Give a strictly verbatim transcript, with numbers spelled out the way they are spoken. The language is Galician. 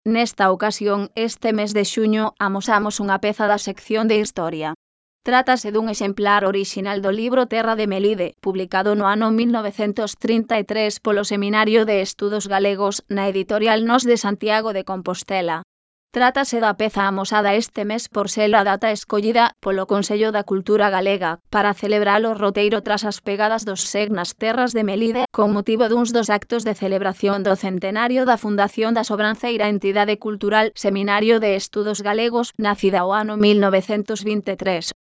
Nesta ocasión, este mes de xuño, amosamos unha peza da sección de Historia. Trátase dun exemplar orixinal do libro Terra de Melide, publicado no ano mil novecentos trinta e tres polo Seminario de Estudos Galegos, na editorial Nós de Santiago de Compostela. Trátase da peza amosada este mes por ser a data escollida polo Consello da Cultura Galega para celebrar o roteiro tras as pegadas dos Seg nas terras de Melide con motivo duns dos actos de celebración do centenario da fundación da sobranceira entidade cultural Seminario de Estudos Galegos, nacida o ano mil novecentos vinte e tres.